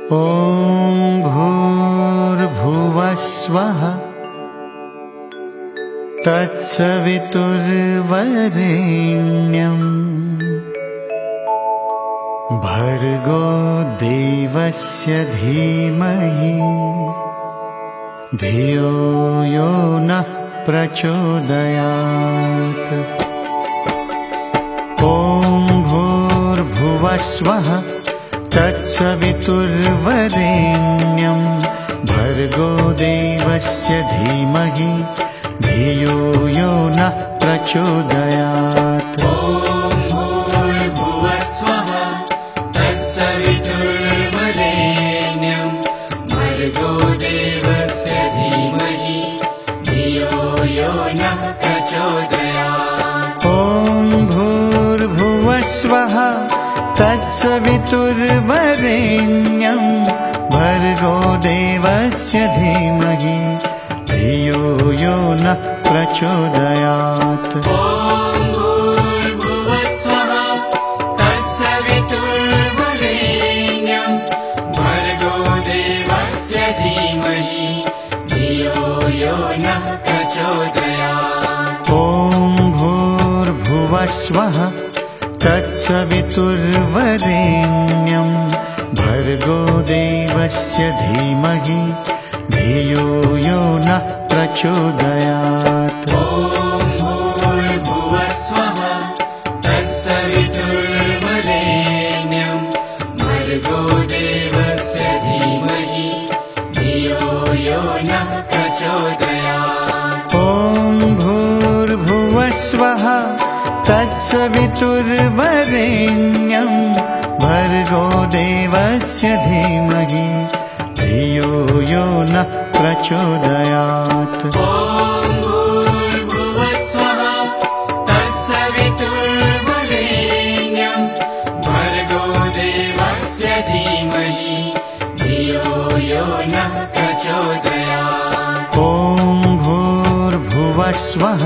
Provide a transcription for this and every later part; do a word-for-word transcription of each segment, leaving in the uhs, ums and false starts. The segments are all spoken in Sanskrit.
ॐ भूर्भुवः स्वः तत्सवितुर्वरेण्यं भर्गो देवस्य धीमहि धियो यो नः प्रचोदयात्। ॐ भूर्भुवः स्वः तत्सवितुर्वरेण्यं भर्गो देवस्य धीमहि धियो यो नः प्रचोदयात्। ॐ भूर्भुवः स्वः तत्सवितुर्वरेण्यं भर्गो देवस्य धीमहि धियो यो नः प्रचोदयात्। ॐ भूर्भुवः स्वः तत्सवितुर्वरेण्यं भर्गो देवस्य धीमहि धियो यो नः प्रचोदयात्। ॐ भूर्भुवः स्वः तत्सवितुर्वरेण्यं भर्गो देवस्य धीमहि धियो यो नः प्रचोदयात्। ॐ भूर्भुवः स्वः तत्सवितुर्वरेण्यं भर्गो देवस्य धीमहि धियो यो नः प्रचोदयात्। ॐ भूर्भुवः स्वः तत्सवितुर्वरेण्यं भर्गो देवस्य धीमहि धियो यो नः प्रचोदयात्। ॐ भूर्भुवः स्वः तत्सवितुर्वरेण्यं भर्गो देवस्य धीमहि धियो यो नः प्रचोदयात्। ॐ भूर्भुवः स्वः तत्सवितुर्वरेण्यं भर्गो देवस्य धीमहि धियो यो नः प्रचोदयात्। ॐ भूर्भुवः स्वः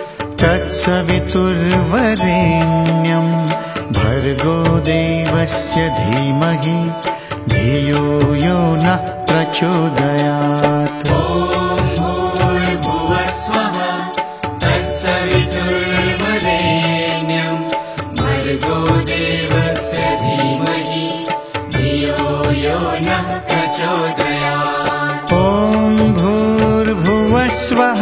तत्सवितुर्वरेण्यं भर्गो देवस्य धीमहि धियो यो नः प्रचोदयात्। ॐ भूर्भुवः स्वः तत्सवितुर्वरेण्यं भर्गो देवस्य धीमहि धियो यो नः प्रचोदयात्। ॐ भूर्भुवः स्वः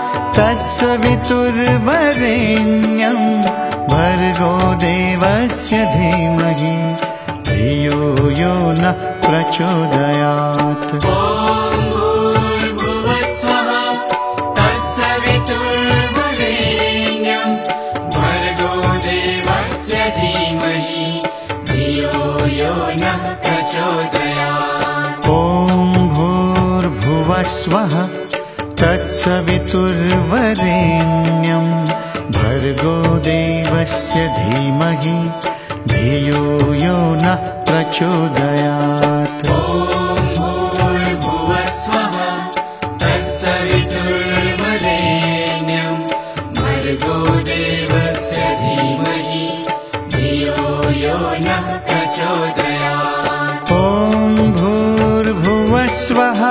तत्सवितुर्वरेण्यं भर्गो देवस्य धीमहि धियो यो नः प्रचोदयात्। ॐ भूर्भुवः स्वः तत्सवितुर्वरेण्यं भर्गो देवस्य धीमहि धियो यो नः प्रचोदयात्। ॐ भूर्भुवः स्वः तत्सवितुर्वरेण्यं भर्गो देवस्य धीमहि धियो यो नः प्रचोदयात्। ॐ भूर्भुवः स्वः तत्सवितुर्वरेण्यं भर्गो देवस्य धीमहि धियो यो नः प्रचोदयात्। ॐ भूर्भुवः स्वः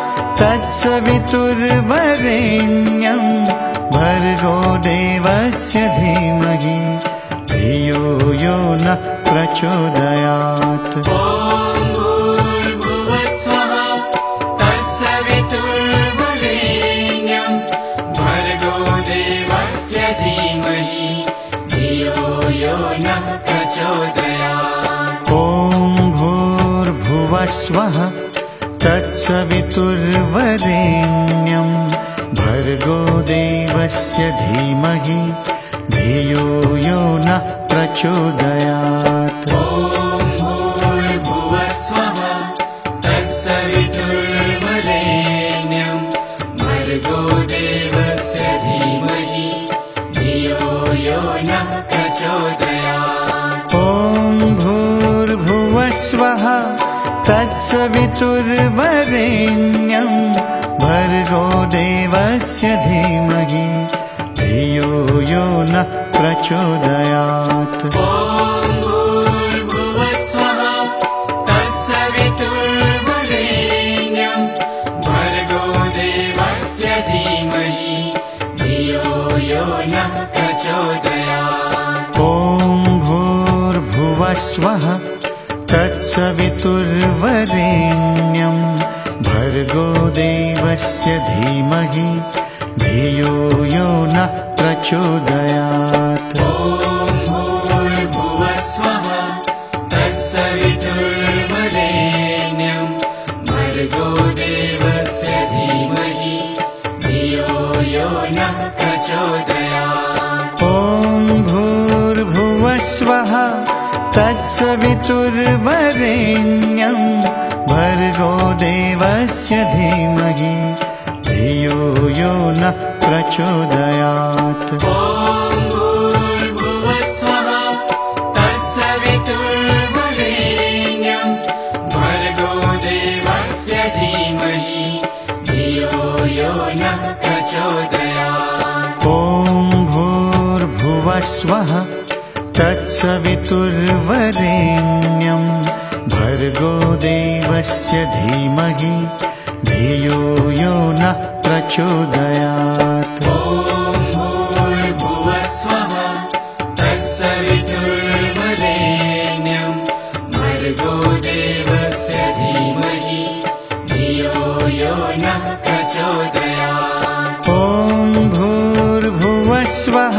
तत्सवितुर्वरेण्यं भर्गो देवस्य धीमहि धियो यो नः प्रचोदयात्। ॐ भूर्भुवः स्वः तत्सवितुर्वरेण्यं भर्गो देवस्य धीमहि धियो यो नः प्रचोदयात्। ॐ भूर्भुवः स्वः तत्सवितुर्वरेण्यं भर्गो देवस्य धीमहि धियो यो नः प्रचोदयात्। ॐ भूर्भुवः स्वः तत्सवितुर्वरेण्यं भर्गो देवस्य धीमहि धियो यो नः प्रचोदयात्। ॐ भूर्भुवः स्वः तत्सवितुर्वरेण्यं भर्गो देवस्य धीमहि धियो यो नः प्रचोदयात्। ॐ भूर्भुवः स्वः तत्सवितुर्वरेण्यं भूर्भुवस्वः तत्सवितुर्वरेण्यं भर्गो देवस्य धीमहि धियो यो नः प्रचोदयात्। ॐ भूर्भुवस्वः तत्सवितुर्वरेण्यं भर्गो देवस्य धीमहि धियो यो नः प्रचोदयात्। ॐ भूर्भुवस्वः तत्सवितुर्वरेण्यं भर्गो देवस्य धीमहि धियो यो नः प्रचोदयात्। ॐ भूर्भुवस्वः तत्सवितुर्वरेण्यं भर्गो देवस्य धीमहि धियो यो नः प्रचोदयात्। ॐ भूर्भुवस्वः तत्सवितुर्वरेण्यं भर्गो देवस्य धीमहि धियो यो नः प्रचोदयात्। ॐ भूर्भुवस्वः तत्सवितुर्वरेण्यं भर्गो देवस्य धीमहि धियो यो नः प्रचोदयात्। ॐ भूर्भुवस्वः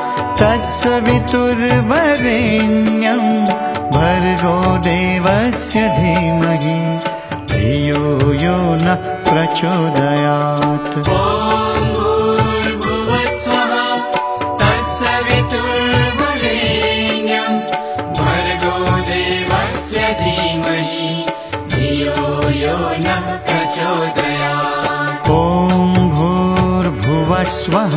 तत्सवितुर्वरेण्यं भर्गो देवस्य धीमहि धियो यो नः प्रचोदयात्। ॐ भूर्भुवस्वः तत्सवितुर्वरेण्यं भर्गो देवस्य धीमहि धियो यो नः प्रचोदयात्। ॐ भूर्भुवस्वः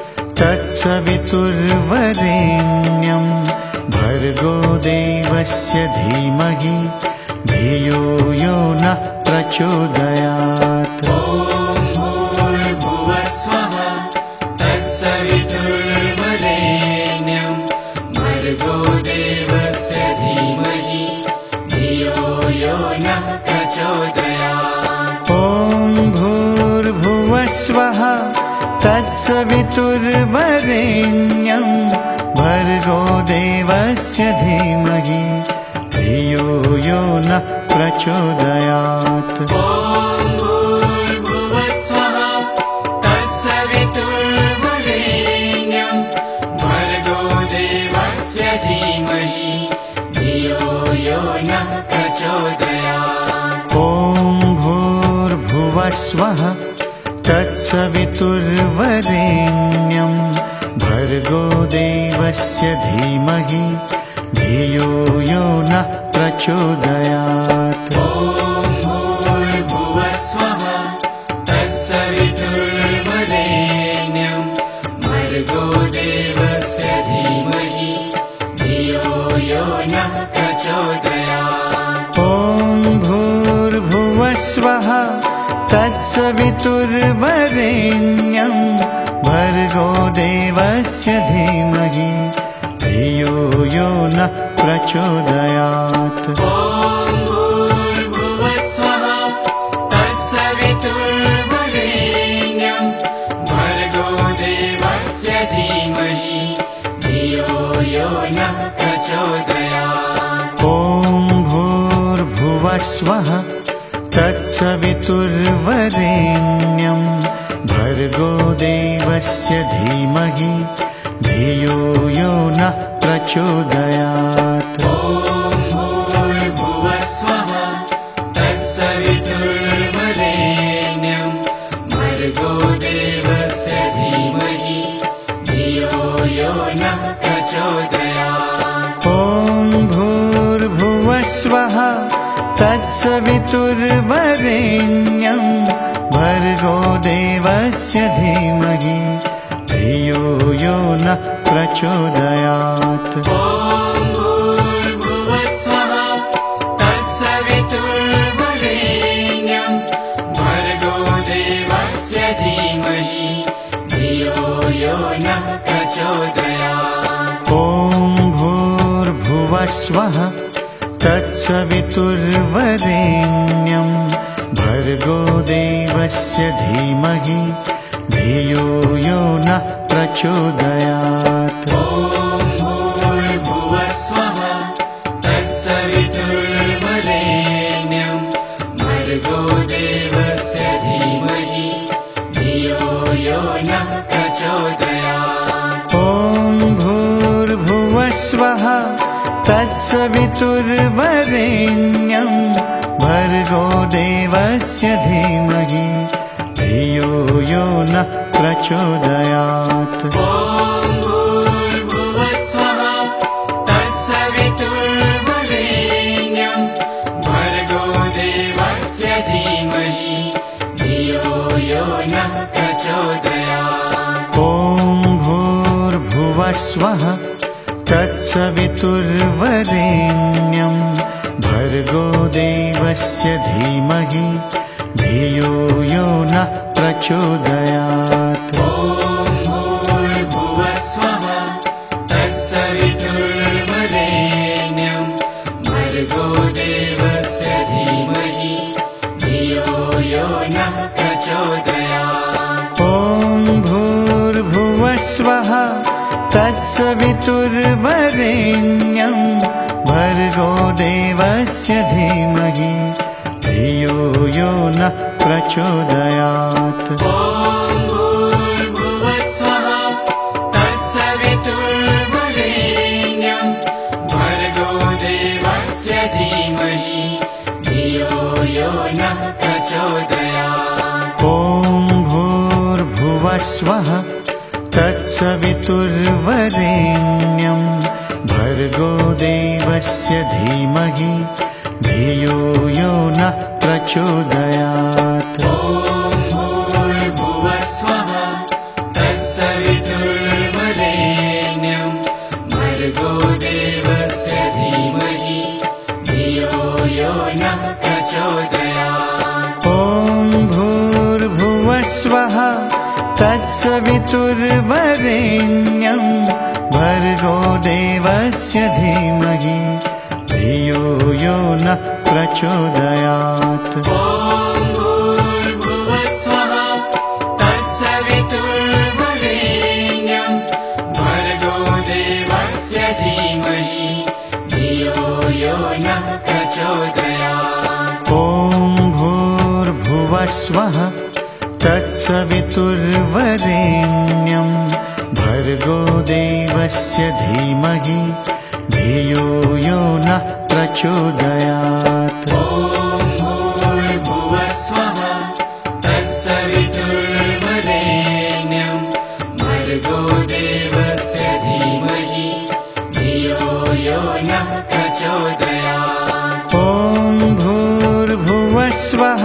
तत्सवितुर्वरेण्यं भर्गो देवस्य धीमहि धियो यो नः प्रचोदयात्। ॐ भूर्भुवस्वः तत्सवितुर्वरेण्यं भर्गो देवस्य धीमहि धियो यो नः प्रचोदयात्। ॐ भूर्भुवस्वः तत्सवितुर्वरेण्यं भर्गो देवस्य धीमहि धियो यो नः प्रचोदयात्। ॐ भूर्भुवस्वः तत्सवितुर्वरेण्यं भर्गो देवस्य धीमहि धियो यो नः प्रचोदयात्। ॐ भूर्भुवस्वः तत्सवितुर्वरेण्यं भर्गो देवस्य धीमहि धियो यो नः प्रचोदयात्। ॐ भूर्भुवस्वः तत्सवितुर्वरेण्यं भर्गो देवस्य धीमहि धियो यो नः प्रचोदयात्। ॐ भूर्भुवस्वः तत्सवितुर्वरेण्यं भर्गो देवस्य धीमहि धियो यो नः प्रचोदयात्। ॐ भूर्भुवस्वः तत्सवितुर्वरेण्यं भर्गो देवस्य धीमहि धियो यो नः प्रचोदयात्। ॐ भूर्भुवस्वः तत्सवितुर्वरेण्यं भर्गो देवस्य धीमहि धियो यो नः प्रचोदयात्। ॐ भूर्भुवस्वः तत्सवितुर्वरेण्यं भर्गो देवस्य धीमहि धियो यो नः प्रचोदयात्। ॐ भूर्भुवस्वः तत्सवितुर्वरेण्यं भर्गो देवस्य धीमहि धियो यो नः प्रचोदयात्। ॐ भूर्भुवस्वः तत्सवितुर्वरेण्यं भर्गो देवस्य धीमहि धियो यो नः प्रचोदयात्। ॐ भूर्भुवस्वः तत्सवितुर्वरेण्यं भर्गो देवस्य धीमहि धियो यो नः प्रचोदयात्। ॐ भूर्भुवस्वः भूर्भुवस्वः तत्सवितुर्वरेण्यं भर्गो देवस्य धीमहि धियो यो नः प्रचोदयात्। ॐ भूर्भुवस्वः तत्सवितुर्वरेण्यं भर्गो देवस्य धीमहि धियो यो नः प्रचोदयात्। ॐ भूर्भुवस्वः तत्सवितुर्वरेण्यं भर्गो देवस्य धीमहि धियो यो नः प्रचोदयात्। ॐ भूर्भुवस्वः तत्सवितुर्वरेण्यं भर्गो देवस्य धीमहि धियो यो नः प्रचोदयात्। ॐ भूर्भुवस्वः तत्सवितुर्वरेण्यं भर्गो देवस्य धीमहि धियो यो नः प्रचोदयात्। ॐ भूर्भुवस्वः तत्सवितुर्वरेण्यं भर्गो देवस्य धीमहि धियो यो नः प्रचोदयात्। ॐ भूर्भुवस्वः तत्सवितुर्वरेण्यं भर्गो देवस्य धीमहि धियो यो नः प्रचोदयात्। ॐ भूर्भुवस्वः तत्सवितुर्वरेण्यं भर्गो देवस्य धीमहि धियो यो नः प्रचोदयात्। ॐ भूर्भुवस्वः तत्सवितुर्वरेण्यं भर्गो देवस्य धीमहि धियो यो नः प्रचोदयात्। ॐ भूर्भुवस्वः तत्सवितुर्वरेण्यं भर्गो देवस्य धीमहि धियो यो नः प्रचोदयात्। ॐ भूर्भुवस्वः तत्सवितुर्वरेण्यं भर्गो देवस्य धीमहि धियो यो नः प्रचोदयात्। ॐ भूर्भुवस्वः तत्सवितुर्वरेण्यं भर्गो देवस्य धीमहि धियो यो नः प्रचोदयात्। ॐ भूर्भुवस्वः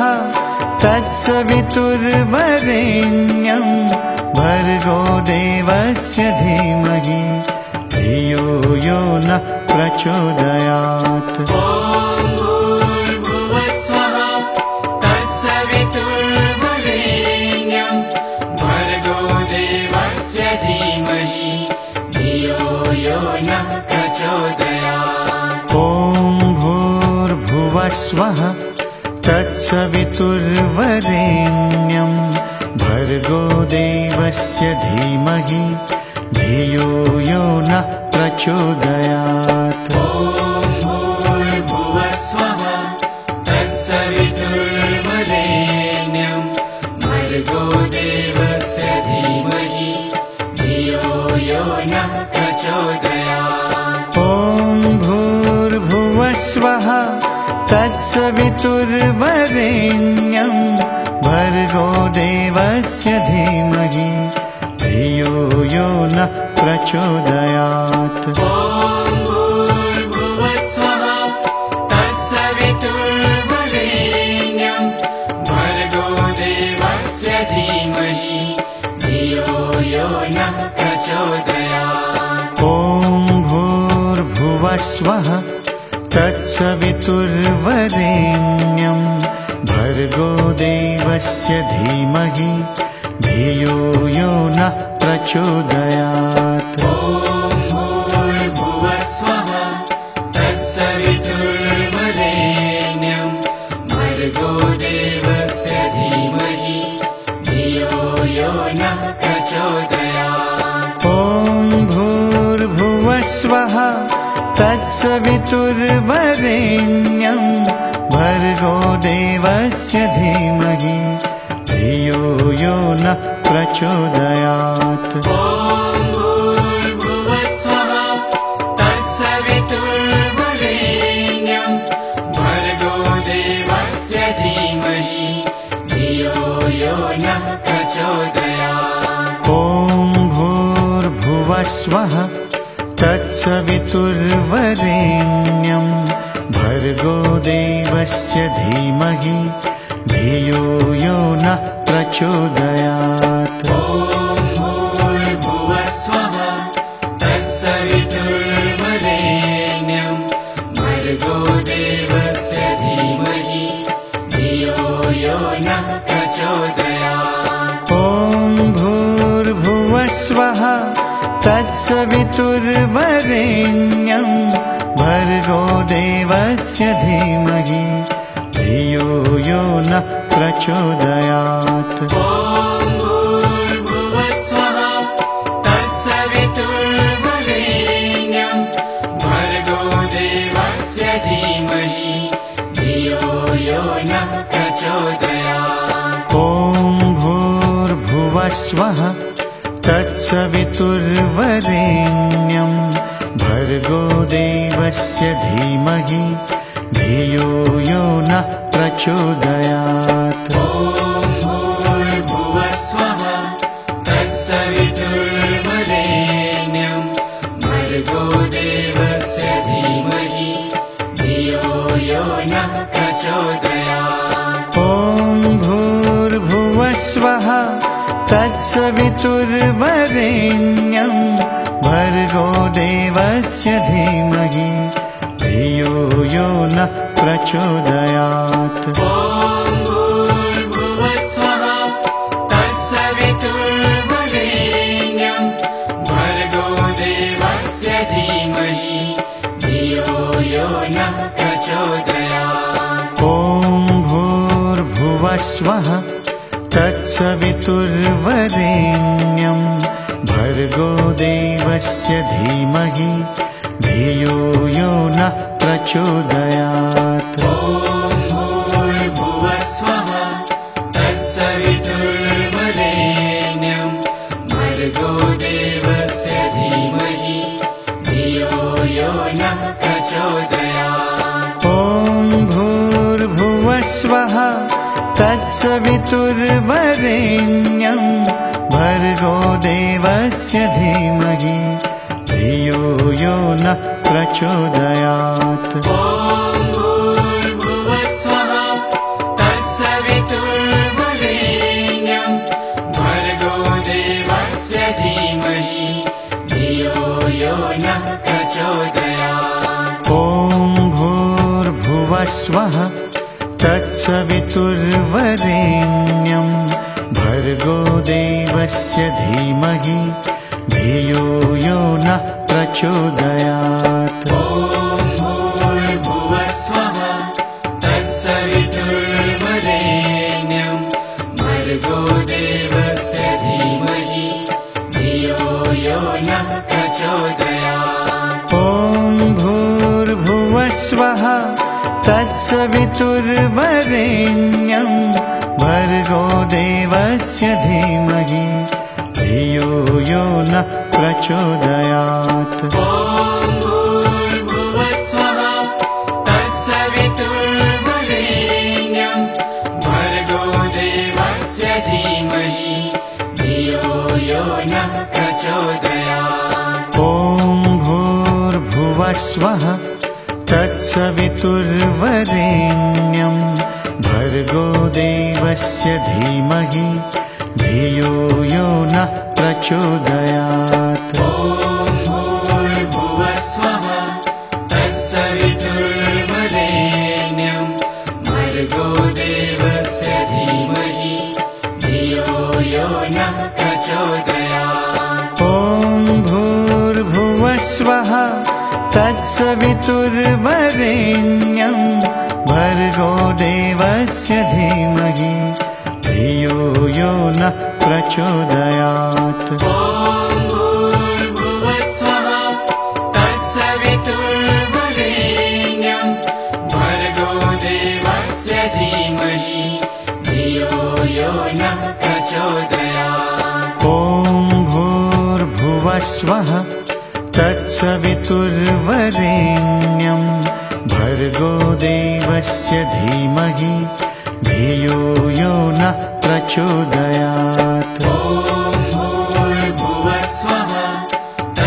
तत्सवितुर्वरेण्यं भर्गो देवस्य धीमहि धियो यो नः प्रचोदयात्। ॐ भूर्भुवस्वः तत्सवितुर्वरेण्यं भर्गो देवस्य धीमहि धियो यो नः प्रचोदयात्। ॐ भूर्भुवस्वः तत्सवितुर्वरेण्यं भर्गो देवस्य धीमहि धियो यो नः प्रचोदयात्। ॐ भूर्भुवस्वः तत्सवितुर्वरेण्यं भर्गो देवस्य धीमहि धियो यो नः प्रचोदयात्। ॐ भूर्भुवस्वः तत्सवितुर्वरेण्यं भर्गो देवस्य धीमहि धियो यो नः प्रचोदयात्। ॐ भूर्भुवस्वः तत्सवितुर्वरेण्यं भर्गो देवस्य धीमहि धियो यो नः प्रचोदयात्। ॐ भूर्भुवस्वः तत्सवितुर्वरेण्यं भर्गो देवस्य धीमहि धियो यो नः प्रचोदयात्। ॐ भूर्भुवस्वः तत्सवितुर्वरेण्यं भर्गो देवस्य धीमहि धियो यो नः प्रचोदयात्। ॐ भूर्भुवस्वः तत्सवितुर्वरेण्यं भर्गो देवस्य धीमहि धियो यो नः प्रचोदयात्। ॐ भूर्भुवस्वः तत्सवितुर्वरेण्यं भूर्भुवस्वः तत्सवितुर्वरेण्यं भर्गो देवस्य धीमहि धियो यो नः प्रचोदयात्। ॐ भूर्भुवस्वः तत्सवितुर्वरेण्यं भर्गो देवस्य धीमहि धियो यो नः प्रचोदयात्। ॐ भूर्भुवस्वः तत्सवितुर्वरेण्यं भर्गो देवस्य धीमहि धियो यो नः प्रचोदयात्। ॐ भूर्भुवस्वः तत्सवितुर्वरेण्यं भर्गो देवस्य धीमहि धियो यो नः प्रचोदयात्। ॐ भूर्भुवस्वः तत्सवितुर्वरेण्यं भर्गो देवस्य धीमहि धियो यो नः प्रचोदयात्। ॐ भूर्भुवस्वः तत्सवितुर्वरेण्यं भर्गो देवस्य धीमहि धियो यो नः प्रचोदयात्। ॐ भूर्भुवस्वः तत्सवितुर्वरेण्यं भर्गो देवस्य धीमहि धियो यो नः प्रचोदयात्। ॐ भूर्भुवस्वः तत्सवितुर्वरेण्यं भर्गो देवस्य धीमहि धियो यो नः प्रचोदयात्। ॐ भूर्भुवस्वः तत्सवितुर्वरेण्यं भर्गो देवस्य धीमहि धियो यो नः प्रचोदयात्। ॐ भूर्भुवस्वः तत्सवितुर्वरेण्यं भर्गो देवस्य धीमहि धियो यो नः प्रचोदयात्। ॐ भूर्भुवस्वः तत्सवितुर्वरेण्यं भर्गो देवस्य धीमहि धियो यो नः प्रचोदयात्। ॐ भूर्भुवस्वः तत्सवितुर्वरेण्यं भर्गो देवस्य धीमहि धियो यो नः प्रचोदयात्। ॐ भूर्भुवस्वः तत्सवितुर्वरेण्यं भर्गो देवस्य धीमहि धियो यो नः प्रचोदयात्। ॐ भूर्भुवस्वः तत्सवितुर्वरेण्यं भर्गो देवस्य धीमहि धियो यो नः प्रचोदयात्। ॐ भूर्भुवस्वः तत्सवितुर्वरेण्यं भर्गो देवस्य धीमहि धियो यो नः प्रचोदयात्। ॐ भूर्भुवस्वः तत्सवितुर्वरेण्यं भर्गो देवस्य धीमहि धियो यो नः प्रचोदयात्। ॐ भूर्भुवस्वः तत्सवितुर्वरेण्यं भर्गो देवस्य धीमहि धियो यो नः प्रचोदयात्। ॐ भूर्भुवस्वः तत्सवितुर्वरेण्यं भर्गो देवस्य धीमहि धियो यो नः प्रचोदयात्। ॐ भूर्भुवस्वः तत्सवितुर्वरेण्यं भर्गो देवस्य धीमहि धियो यो नः प्रचोदयात्। ॐ भूर्भुवस्वः तत्सवितुर्वरेण्यं भर्गो देवस्य धीमहि धियो यो नः प्रचोदयात्। ॐ भूर्भुवस्वः तत्सवितुर्वरेण्यं भर्गो देवस्य धीमहि धियो यो नः प्रचोदयात्। ॐ भूर्भुवस्वः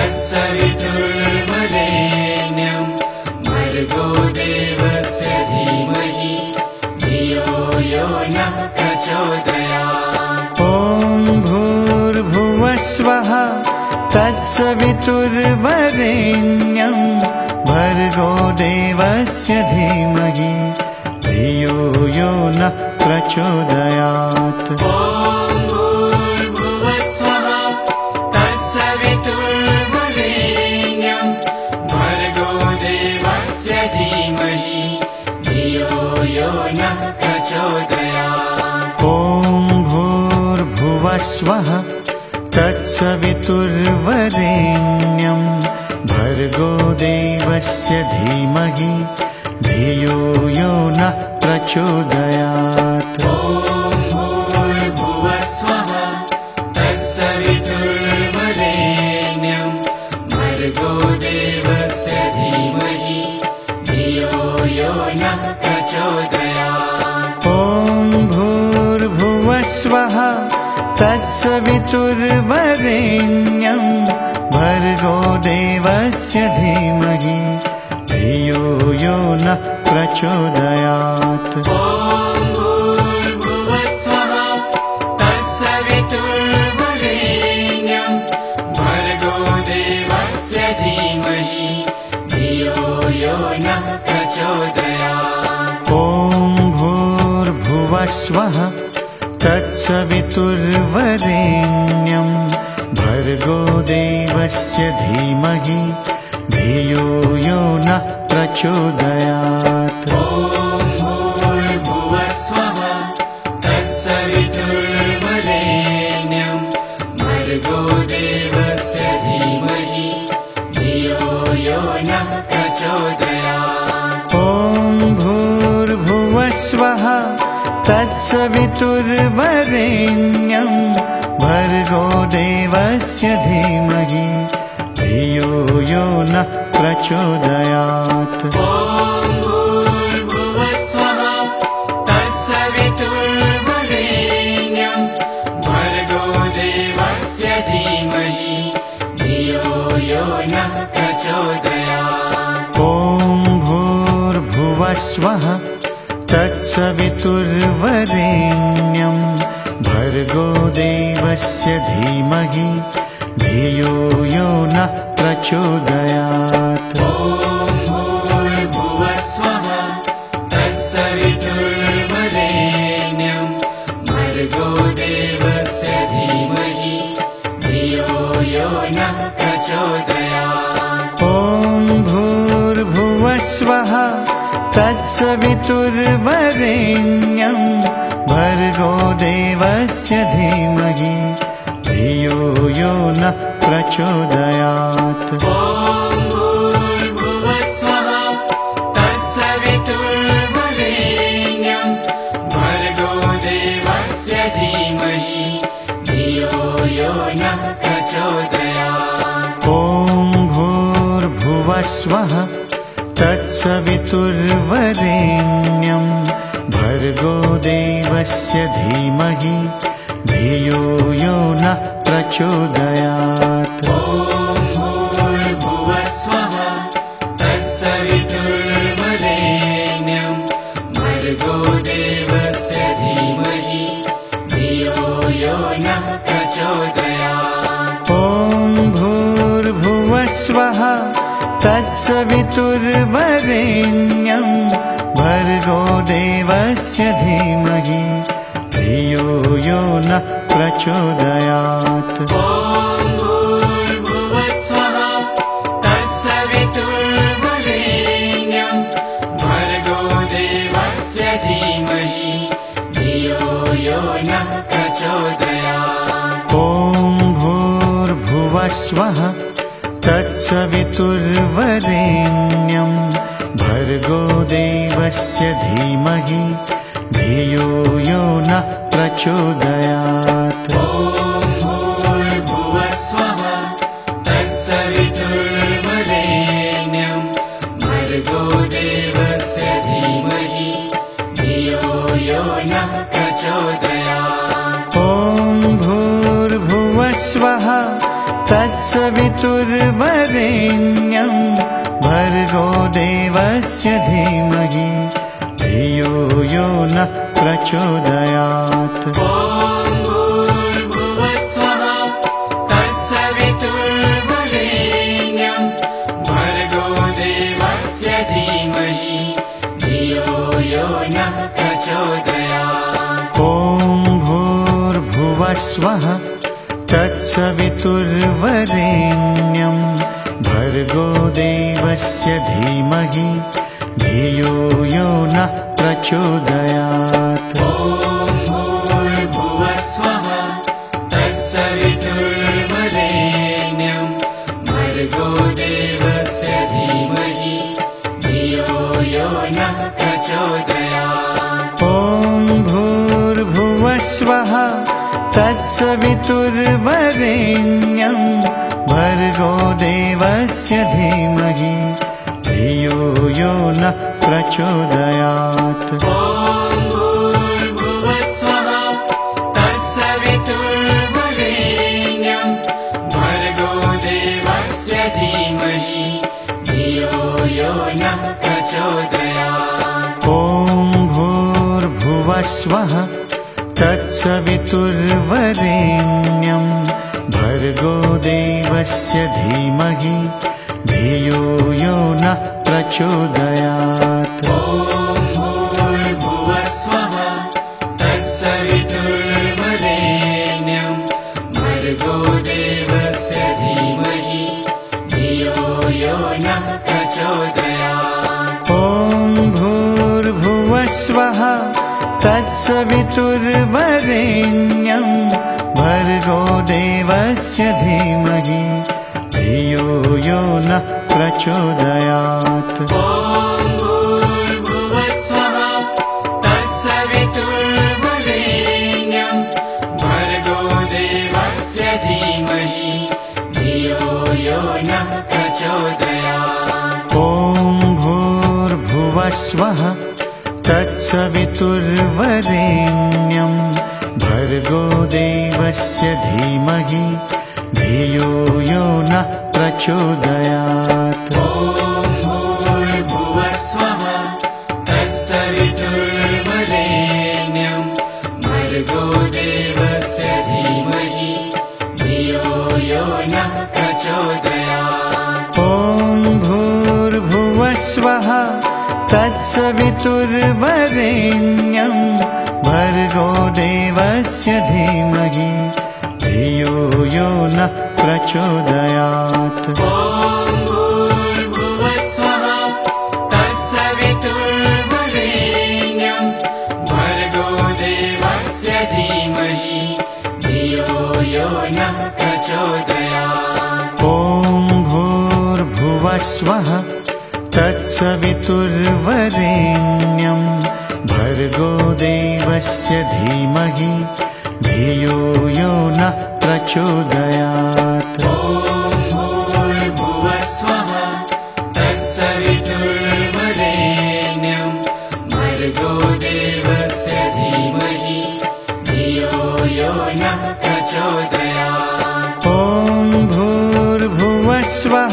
भर्गो देवस्य धीमहि धियो यो नः प्रचोदयात्। ॐ भूर्भुवस्वः तत्सवितुर्वरेण्यं भर्गो देवस्य धीमहि धियो यो नः प्रचोदयात्। ॐ भूर्भुवस्वः तत्सवितुर्वरेण्यं भर्गो देवस्य धीमहि धियो यो नः प्रचोदयात्। ॐ भूर्भुवस्वः तत्सवितुर्वरेण्यं भर्गो देवस्य धीमहि धियो यो नः प्रचोदयात्। ॐ भूर्भुवस्वः तत्सवितुर्वरेण्यं भर्गो देवस्य धीमहि धियो यो नः प्रचोदयात्। ॐ भूर्भुवस्वः तत्सवितुर्वरेण्यं भर्गो देवस्य धीमहि धियो यो नः प्रचोदयात्। ॐ भूर्भुवस्वः तत्सवितुर्वरेण्यं भर्गो देवस्य धीमहि धियो यो नः प्रचोदयात्। ॐ भूर्भुवस्वः तत्सवितुर्वरेण्यं भर्गो देवस्य धीमहि धियो यो नः प्रचोदयात्। ॐ भूर्भुवस्वः तत्सवितुर्वरेण्यं भर्गो देवस्य धीमहि धियो यो नः प्रचोदयात्। ॐ भूर्भुवस्वः तत्सवितुर्वरेण्यं भर्गो देवस्य धीमहि धियो यो नः प्रचोदयात्। ॐ भूर्भुवस्वः तत्सवितुर्वरेण्यं भर्गो देवस्य धीमहि धियो यो नः प्रचोदयात्। ॐ भूर्भुवस्वः तत्सवितुर्वरेण्यं भर्गो देवस्य धीमहि धियो यो नः प्रचोदयात्। ॐ भूर्भुवस्वः तत्सवितुर्वरेण्यं भर्गो देवस्य धीमहि धियो यो नः प्रचोदयात्। ॐ भूर्भुवस्वः तत्सवितुर्वरेण्यं भर्गो देवस्य धीमहि धियो यो नः प्रचोदयात्। ॐ भूर्भुवस्वः तत्सवितुर्वरेण्यं भर्गो देवस्य धीमहि धियो यो नः प्रचोदयात्। ॐ भूर्भुवस्वः तत्सवितुर्वरेण्यं भर्गो देवस्य धीमहि धियो यो नः प्रचोदयात्। ॐ भूर्भुवस्वः तत्सवितुर्वरेण्यं भर्गो देवस्य धीमहि धियो यो नः प्रचोदयात्। ॐ भूर्भुवस्वः तत्सवितुर्वरेण्यं भर्गो देवस्य धीमहि धियो यो नः प्रचोदयात्। ॐ भूर्भुवस्वः तत्सवितुर्वरेण्यं भर्गो देवस्य धीमहि धियो यो नः प्रचोदयात्। ॐ भूर्भुवस्वः तत्सवितुर्वरेण्यं भर्गो देवस्य धीमहि धियो यो नः प्रचोदयात्। ॐ भूर्भुवस्वः तत्सवितुर्वरेण्यं भर्गो देवस्य धीमहि धियो यो नः प्रचोदयात्। ॐ भूर्भुवस्वः तत्सवितुर्वरेण्यं भर्गो देवस्य देवस्य धीमहि धियो यो नः प्रचोदयात्। ॐ भूर्भुवस्वः तत्सवितुर्वरेण्यं भर्गो देवस्य धीमहि धियो यो नः प्रचोदयात्। ॐ भूर्भुवस्वः तत्सवितुर्वरेण्यं भर्गो देवस्य धीमहि धियो यो नः प्रचोदयात्। ॐ भूर्भुवस्वः तत्सवितुर्वरेण्यं भर्गो देवस्य धीमहि धियो यो नः प्रचोदयात्। ॐ भूर्भुवस्वः तत्सवितुर्वरेण्यं भर्गो देवस्य धीमहि धियो यो नः प्रचोदयात्। ॐ भूर्भुवस्वः तत्सवितुर्वरेण्यं भर्गो देवस्य धीमहि धियो यो नः प्रचोदयात्। ॐ भूर्भुवस्वः तत्सवितुर्वरेण्यं भर्गो देवस्य धीमहि धियो यो नः प्रचोदयात्। ॐ भूर्भुवस्वः तत्सवितुर्वरेण्यं भर्गो देवस्य धीमहि धियो यो नः प्रचोदयात्। ॐ भूर्भुवस्वः तत्सवितुर्वरेण्यं भर्गो देवस्य धीमहि धियो यो नः प्रचोदयात्। ॐ भूर्भुवस्वः तत्सवितुर्वरेण्यं भर्गो देवस्य धीमहि धियो यो नः प्रचोदयात्। ॐ भूर्भुवस्वः तत्सवितुर्वरेण्यं भर्गो देवस्य धीमहि धियो यो नः प्रचोदयात्। ॐ भूर्भुवस्वः तत्सवितुर्वरेण्यं भर्गो देवस्य धीमहि धियो यो नः प्रचोदयात्। ॐ भूर्भुवस्वः तत्सवितुर्वरेण्यं भर्गो देवस्य धीमहि धियो यो नः प्रचोदयात्। ॐ भूर्भुवस्वः तत्सवितुर्वरेण्यं भर्गो देवस्य धीमहि धियो यो नः प्रचोदयात्। ॐ भूर्भुवस्वः तत्सवितुर्वरेण्यं भर्गो देवस्य धीमहि धियो यो नः प्रचोदयात्। ॐ भूर्भुवस्वः तत्सवितुर्वरेण्यं भर्गो देवस्य धीमहि धियो यो नः प्रचोदयात्। ॐ भूर्भुवस्वः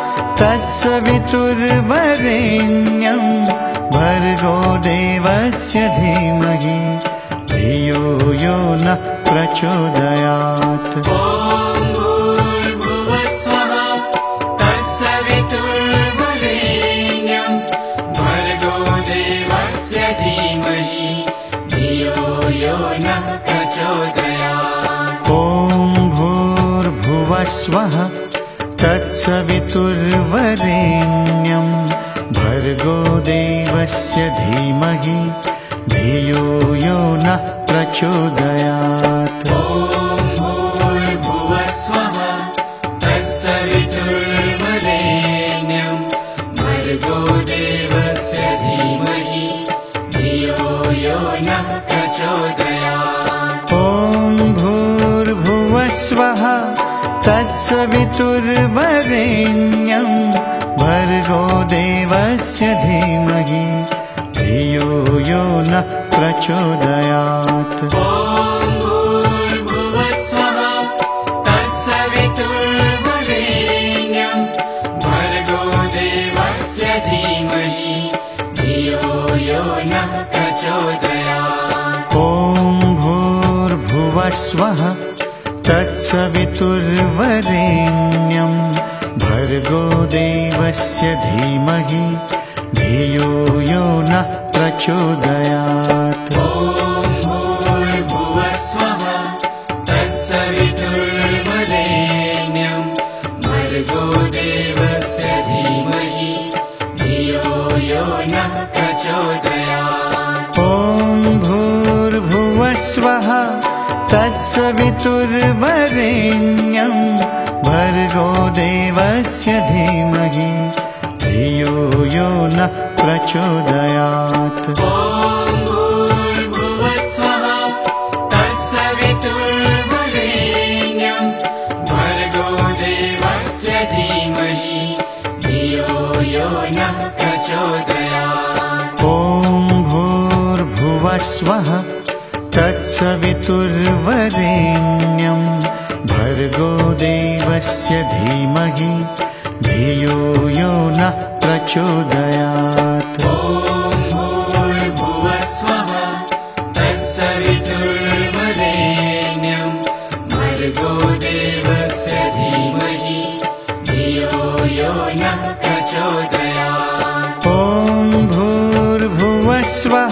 तत्सवितुर्वरेण्यं भर्गो देवस्य धीमहि धियो यो नः प्रचोदयात्। ॐ भूर्भुवस्वः तत्सवितुर्वरेण्यं भर्गो देवस्य धीमहि धियो यो नः प्रचोदयात्। ॐ भूर्भुवस्वः तत्सवितुर्वरेण्यं भर्गो देवस्य धीमहि धियो यो नः प्रचोदयात्। ॐ भूर्भुवस्वः तत्सवितुर्वरेण्यं भर्गो देवस्य धीमहि धियो यो नः प्रचोदयात्। ॐ भूर्भुवस्वः तत्सवितुर्वरेण्यं भर्गो देवस्य धीमहि धियो यो नः प्रचोदयात्। ॐ भूर्भुवस्वः तत्सवितुर्वरेण्यं भर्गो देवस्य धीमहि प्रचोदयात्। ॐ भूर्भुवस्वः तत्सवितुर्वरेण्यं भर्गो देवस्य धीमहि धियो यो नः प्रचोदयात्। ॐ भूर्भुवस्वः तत्सवितुर्वरेण्यं भर्गो देवस्य धीमहि धियो यो नः प्रचोदयात्। ॐ भूर्भुवस्वः तत्सवितुर्वरेण्यं भर्गो देवस्य धीमहि धियो यो नः प्रचोदयात्। ॐ भूर्भुवस्वः तत्सवितुर्वरेण्यं भर्गो देवस्य धीमहि धियो यो नः प्रचोदयात्। ॐ भूर्भुवस्वः तत्सवितुर्वरेण्यं भर्गो देवस्य धीमहि धियो यो नः प्रचोदयात्। ॐ भूर्भुवस्वः तत्सवितुर्वरेण्यं भर्गो देवस्य धीमहि धियो यो नः प्रचोदयात्। ॐ भूर्भुवस्वः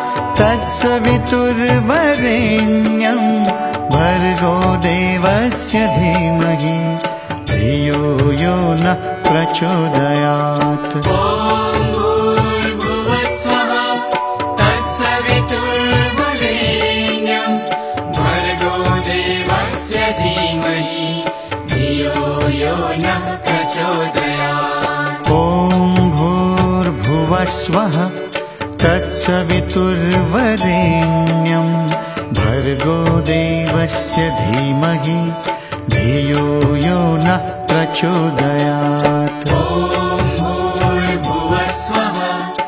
तत्सवितुर्वरेण्यं भर्गो देवस्य धीमहि धियो यो नः प्रचोदयात्। ॐ भूर्भुवस्वः तत्सवितुर्वरेण्यं भर्गो देवस्य धीमहि धियो यो नः प्रचोदयात्। ॐ भूर्भुवस्वः तत्सवितुर्वरेण्यं भर्गो देवस्य धीमहि धियो यो नः प्रचोदयात्। ॐ भूर्भुवस्वः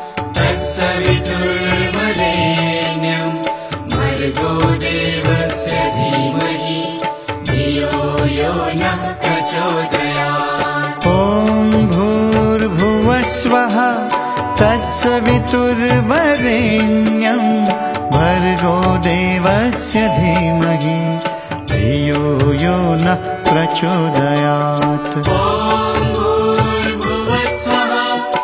तत्सवितुर्वरेण्यं भर्गो देवस्य धीमहि धियो यो नः प्रचोदयात्। ॐ भूर्भुवस्वः तत्सवितुर्वरेण्यं भर्गो देवस्य धीमहि धियो यो नः प्रचोदयात्। ॐ भूर्भुवस्वः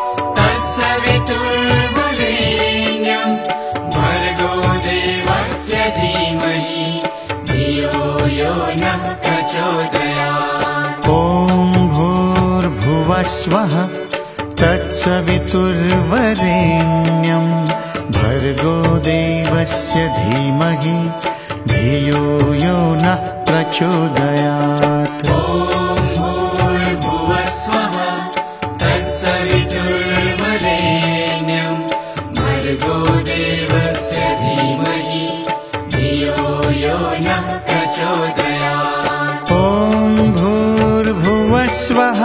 तत्सवितुर्वरेण्यं भर्गो देवस्य धीमहि धियो यो नः प्रचोदयात्। ॐ भूर्भुवस्वः तत्सवितुर्वरेण्यं भर्गो देवस्य धीमहि धियो यो नः प्रचोदयात्। ॐ भूर्भुवस्वः तत्सवितुर्वरेण्यं भर्गो देवस्य धीमहि धियो यो नः प्रचोदयात्। ॐ भूर्भुवस्वः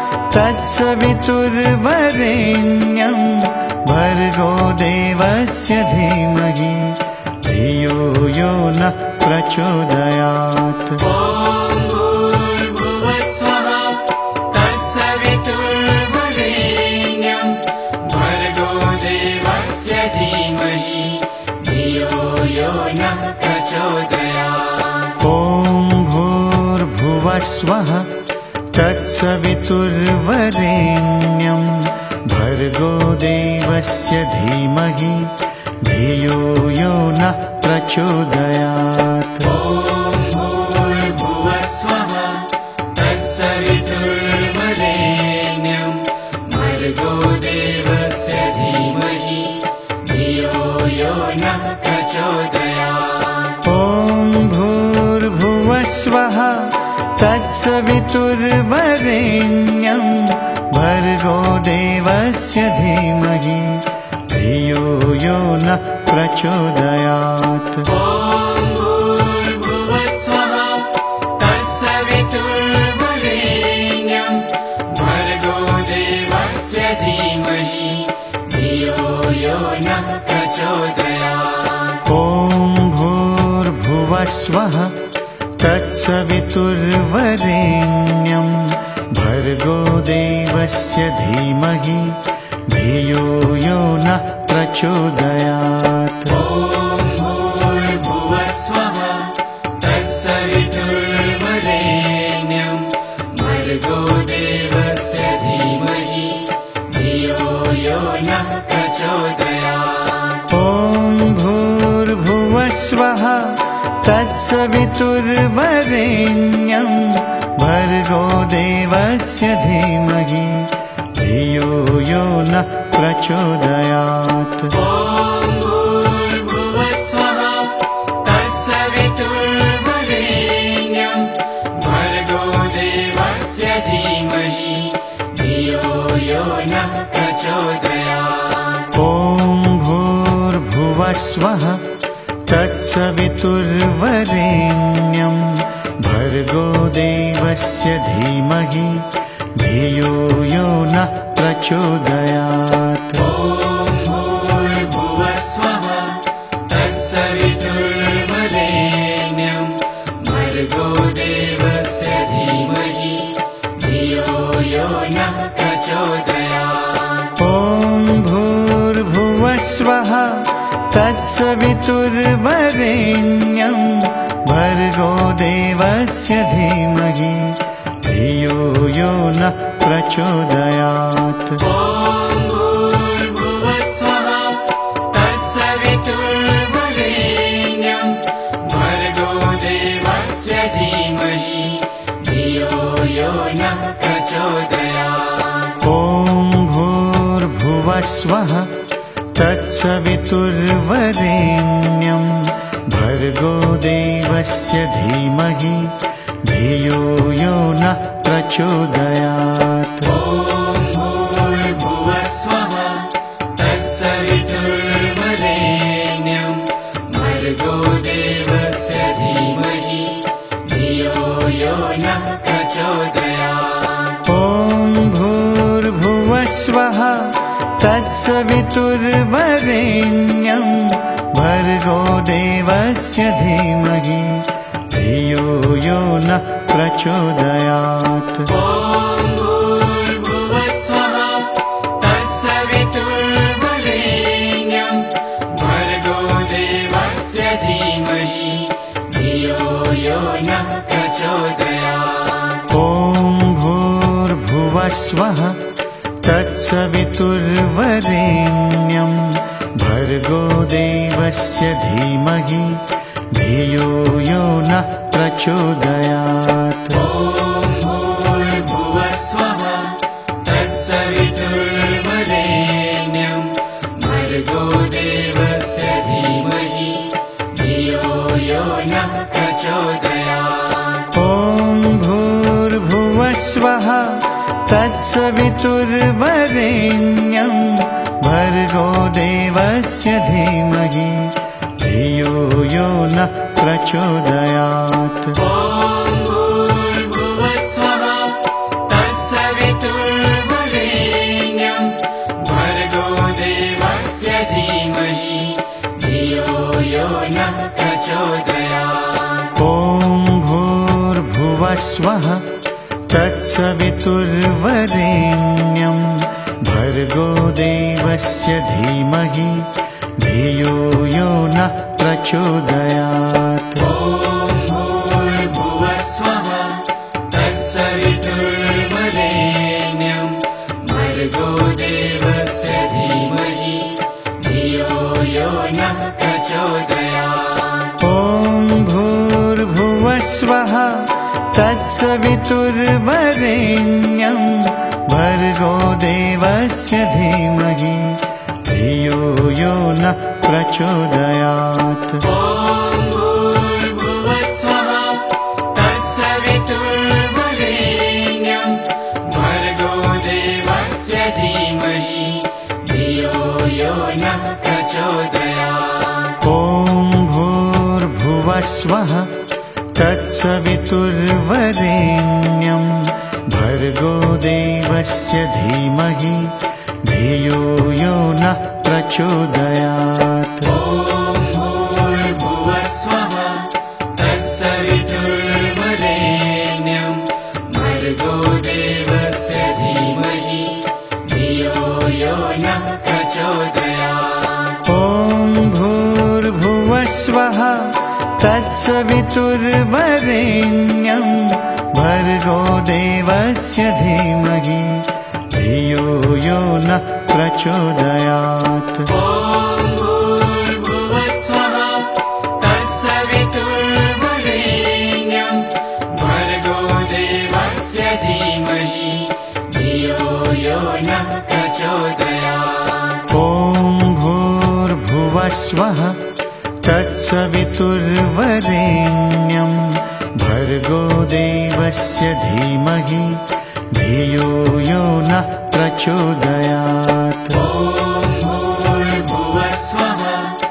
तत्सवितुर्वरेण्यं भर्गो देवस्य धीमहि धियो यो नः प्रचोदयात्। ॐ भूर्भुवस्वः तत्सवितुर्वरेण्यं भर्गो देवस्य धीमहि धियो यो नः प्रचोदयात्। ॐ भूर्भुवस्वः तत्सवितुर्वरेण्यं भर्गो देवस्य धीमहि धियो यो नः प्रचोदयात्। ॐ भूर्भुवस्वः तत्सवितुर्वरेण्यं भर्गो देवस्य धीमहि धियो यो नः प्रचोदयात्। ॐ भूर्भुवस्वः तत्सवितुर्वरेण्यं भर्गो देवस्य धीमहि धियो यो नः प्रचोदयात्। ॐ भूर्भुवस्वः तत्सवितुर्वरेण्यं भर्गो देवस्य धीमहि धियो यो नः प्रचोदयात्। ॐ भूर्भुवस्वः तत्सवितुर्वरेण्यं भर्गो देवस्य धीमहि धियो यो नः प्रचोदयात्। ॐ भूर्भुवस्वः तत्सवितुर्वरेण्यं भर्गो देवस्य धीमहि धियो यो नः प्रचोदयात्। ॐ भूर्भुवस्वः तत्सवितुर्वरेण्यं भर्गो देवस्य धीमहि धियो यो नः प्रचोदयात्। ॐ भूर्भुवस्वः तत्सवितुर्वरेण्यं भर्गो देवस्य धीमहि धियो यो नः प्रचोदयात्। ॐ भूर्भुवस्वः तत्सवितुर्वरेण्यं भर्गो देवस्य धीमहि धियो यो नः प्रचोदयात्। ॐ भूर्भुवस्वः तत्सवितुर्वरेण्यं भर्गो देवस्य धीमहि धियो यो नः प्रचोदयात्। ॐ भूर्भुवस्वः तत्सवितुर्वरेण्यं भर्गो देवस्य धीमहि धियो यो नः प्रचोदयात्। ॐ भूर्भुवस्वः तत्सवितुर्वरेण्यं भर्गो देवस्य धीमहि धियो यो नः प्रचोदयात्। ॐ भूर्भुवस्वः तत्सवितुर्वरेण्यं भर्गो देवस्य धीमहि धियो यो नः प्रचोदयात्। ॐ भूर्भुवस्वः तत्सवितुर्वरेण्यं भर्गो देवस्य धीमहि धियो यो नः प्रचोदयात्। ॐ भूर्भुवस्वः तत्सवितुर्वरेण्यं भर्गो देवस्य धीमहि धियो यो नः प्रचोदयात्। ॐ भूर्भुवस्वः तत्सवितुर्वरेण्यं भर्गो देवस्य धीमहि धियो यो नः प्रचोदयात्। ॐ भूर्भुवस्वः तत्सवितुर्वरेण्यं भर्गो देवस्य धीमहि धियो यो नः प्रचोदयात्। ॐ भूर्भुवस्वः तत्सवितुर्वरेण्यं भर्गो देवस्य धीमहि धियो यो नः प्रचोदयात्। ॐ भूर्भुवस्वः तत्सवितुर्वरेण्यं भर्गो देवस्य धीमहि धियो यो नः प्रचोदयात्। ॐ भूर्भुवस्वः तत्सवितुर्वरेण्यं भर्गो देवस्य धीमहि धियो यो नः प्रचोदयात्। ॐ भूर्भुवस्वः तत्सवितुर्वरेण्यं भर्गो देवस्य धीमहि धियो यो नः प्रचोदयात्। ॐ भूर्भुवस्वः तत्सवितुर्वरेण्यं भर्गो देवस्य धीमहि धियो यो नः प्रचोदयात्। ॐ भूर्भुवस्वः तत्सवितुर्वरेण्यं भर्गो देवस्य धीमहि धियो यो नः प्रचोदयात्। ॐ भूर्भुवस्वः तत्सवितुर्वरेण्यं भर्गो देवस्य धीमहि धियो यो नः प्रचोदयात्। ॐ भूर्भुवस्वः तत्सवितुर्वरेण्यं भर्गो देवस्य धीमहि धियो यो नः प्रचोदयात्। ॐ भूर्भुवस्वः तत्सवितुर्वरेण्यं भर्गो देवस्य धीमहि धियो यो नः प्रचोदयात्। ॐ भूर्भुवस्वः भूर्भुवस्वः तत्सवितुर्वरेण्यं भर्गो देवस्य धीमहि धियो यो नः प्रचोदयात्। ॐ भूर्भुवस्वः तत्सवितुर्वरेण्यं भर्गो देवस्य धीमहि धियो यो नः प्रचोदयात्। ॐ भूर्भुवस्वः तत्सवितुर्वरेण्यं भर्गो देवस्य धीमहि धियो यो नः प्रचोदयात्। ॐ भूर्भुवस्वः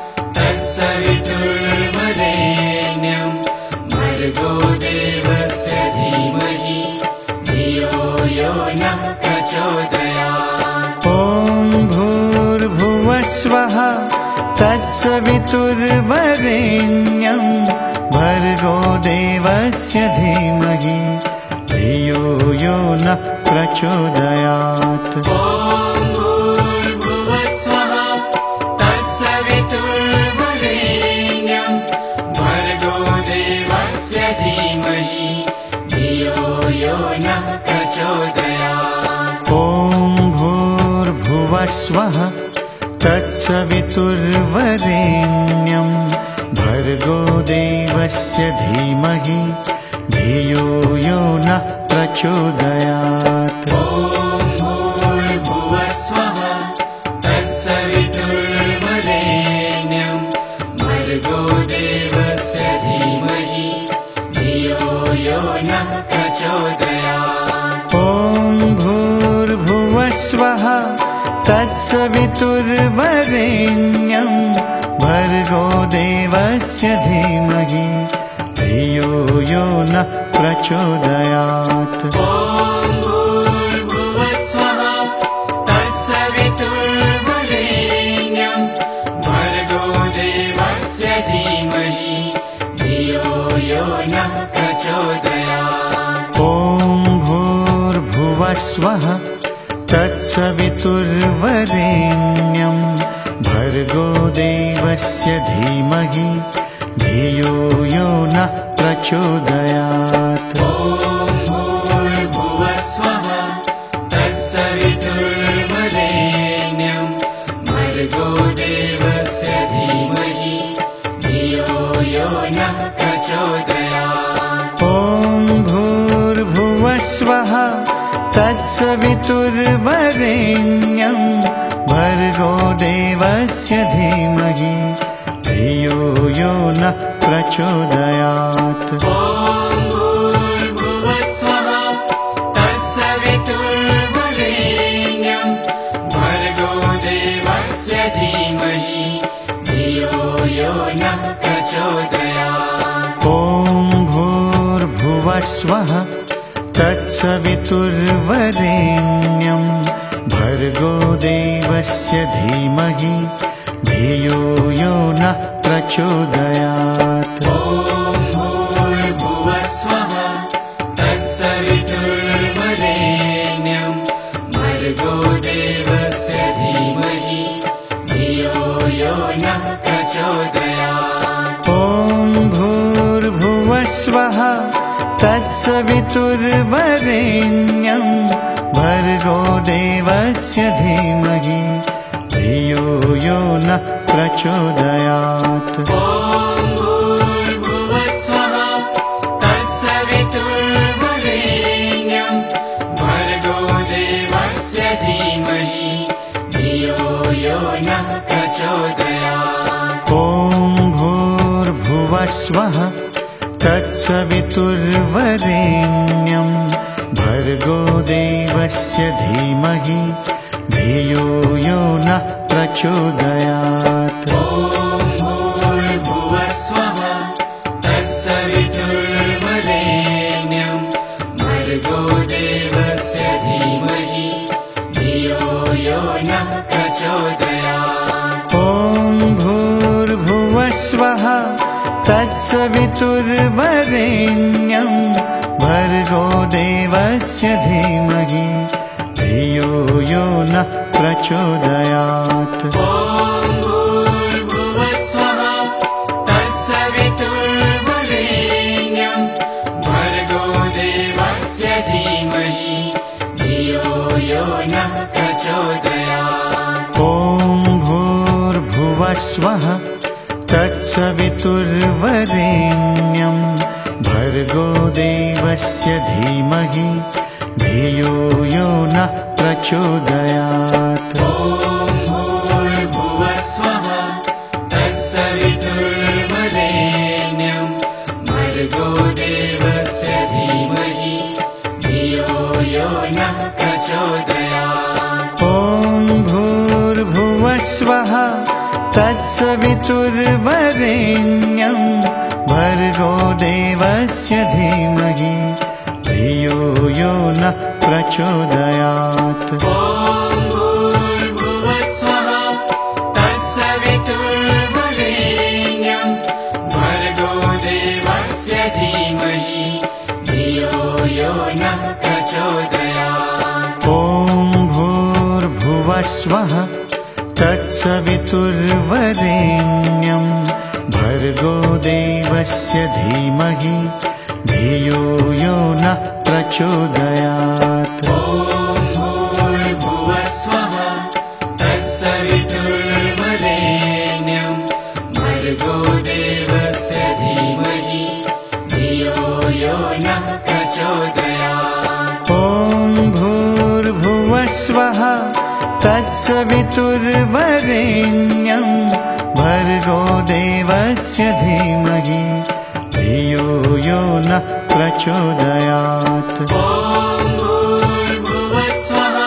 तत्सवितुर्वरेण्यं भर्गो देवस्य धीमहि धियो यो नः प्रचोदयात्। ॐ भूर्भुवस्वः तत्सवितुर्वरेण्यं भर्गो देवस्य धीमहि धियो यो नः प्रचोदयात्। ॐ भूर्भुवस्वः तत्सवितुर्वरेण्यं भर्गो देवस्य धीमहि धियो यो नः प्रचोदयात्। ॐ भूर्भुवस्वः तत्सवितुर्वरेण्यं भर्गो देवस्य धीमहि धियो यो नः प्रचोदयात्। ॐ भूर्भुवस्वः तत्सवितुर्वरेण्यं भर्गो देवस्य धीमहि धियो यो नः प्रचोदयात्। ॐ भूर्भुवस्वः तत्सवितुर्वरेण्यं भर्गो देवस्य धीमहि धियो यो नः प्रचोदयात्। ॐ भूर्भुवस्वः तत्सवितुर्वरेण्यं भर्गो देवस्य धीमहि धियो यो नः प्रचोदयात्। ॐ भूर्भुवस्वः तत्सवितुर्वरेण्यं भर्गो देवस्य धीमहि धियो यो नः प्रचोदयात्। ॐ भूर्भुवस्वः तत्सवितुर्वरेण्यं भर्गो देवस्य धीमहि धियो यो नः प्रचोदयात्। ॐ भूर्भुवस्वः तत्सवितुर्वरेण्यं भर्गो देवस्य धीमहि धियो यो नः प्रचोदयात्। ॐ भूर्भुवस्वः तत्सवितुर्वरेण्यं भर्गो देवस्य धीमहि धियो यो नः प्रचोदयात्। ॐ भूर्भुवस्वः तत्सवितुर्वरेण्यं भर्गो देवस्य धीमहि धियो यो नः प्रचोदयात्। ॐ भूर्भुवस्वः तत्सवितुर्वरेण्यं भर्गो देवस्य धीमहि धियो यो नः प्रचोदयात्। ॐ भूर्भुवस्वः तत्सवितुर्वरेण्यं भर्गो देवस्य धीमहि धियो यो नः प्रचोदयात्। ॐ भूर्भुवस्वः तत्सवितुर्वरेण्यं भर्गो देवस्य धीमहि धियो यो नः प्रचोदयात्। ॐ भूर्भुवस्वः तत्सवितुर्वरेण्यं भर्गो देवस्य धीमहि धियो यो नः प्रचोदयात्। ॐ भूर्भुवस्वः तत्सवितुर्वरेण्यं भर्गो देवस्य धीमहि धियो यो नः प्रचोदयात्। ॐ भूर्भुवस्वः तत्सवितुर्वरेण्यं भर्गो देवस्य धीमहि धियो यो नः प्रचोदयात्। ॐ भूर्भुवस्वः भूर्भुवस्वः तत्सवितुर्वरेण्यं भर्गो देवस्य धीमहि धियो यो नः प्रचोदयात्। ॐ भूर्भुवस्वः तत्सवितुर्वरेण्यं भर्गो देवस्य धीमहि धियो यो नः प्रचोदयात्। ॐ भूर्भुवस्वः तत्सवितुर्वरेण्यं भर्गो देवस्य धीमहि धियो यो नः प्रचोदयात्। ॐ भूर्भुवस्वः तत्सवितुर्वरेण्यं भर्गो देवस्य धीमहि धियो यो नः प्रचोदयात्। ॐ भूर्भुवस्वः तत्सवितुर्वरेण्यं भर्गो देवस्य धीमहि धियो यो नः प्रचोदयात्। ॐ भूर्भुवस्वः तत्सवितुर्वरेण्यं भर्गो देवस्य धीमहि धियो यो नः प्रचोदयात्। ॐ भूर्भुवस्वः तत्सवितुर्वरेण्यं भर्गो देवस्य धीमहि धियो यो नः प्रचोदयात्। ॐ भूर्भुवस्वः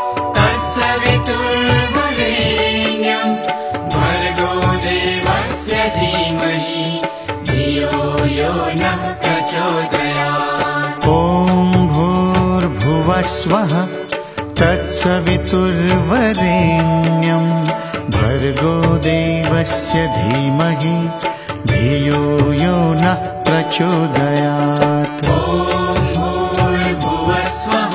तत्सवितुर्वरेण्यं भर्गो देवस्य धीमहि धियो यो नः प्रचोदयात्। ॐ भूर्भुवस्वः तत्सवितुर्वरेण्यं भर्गो देवस्य धीमहि धियो यो नः प्रचोदयात्। ॐ भूर्भुवस्वः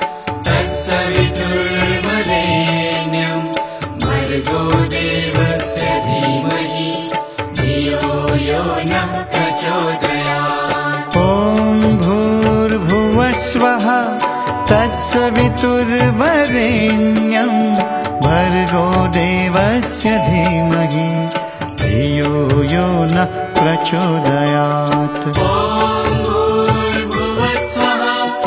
तत्सवितुर्वरेण्यं भर्गो देवस्य धीमहि धियो यो नः प्रचोदयात्। ॐ भूर्भुवस्वः तत्सवितुर्वरेण्यं भर्गो देवस्य धीमहि धियो यो नः प्रचोदयात्। ॐ भूर्भुवस्वः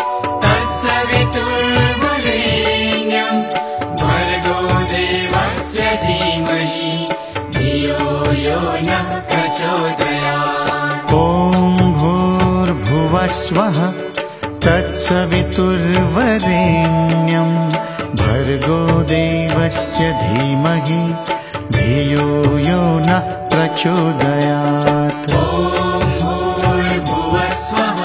तत्सवितुर्वरेण्यं भर्गो देवस्य धीमहि धियो यो नः प्रचोदयात्। ॐ भूर्भुवस्वः तत्सवितुर्वरेण्यं भर्गो देवस्य धीमहि धियो यो नः प्रचोदयात्। ॐ भूर्भुवस्वः